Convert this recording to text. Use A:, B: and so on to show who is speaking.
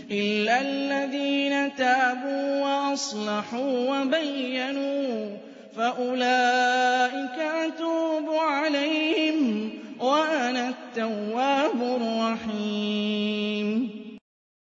A: إِلَّا الَّذِينَ تَابُوا وَأَصْلَحُوا وَبَيَّنُوا فَأُولَٰئِكَ أَتُوبُ عَلَيْهِمْ وَأَنَا التَّوَّابُ الرَّحِيمُ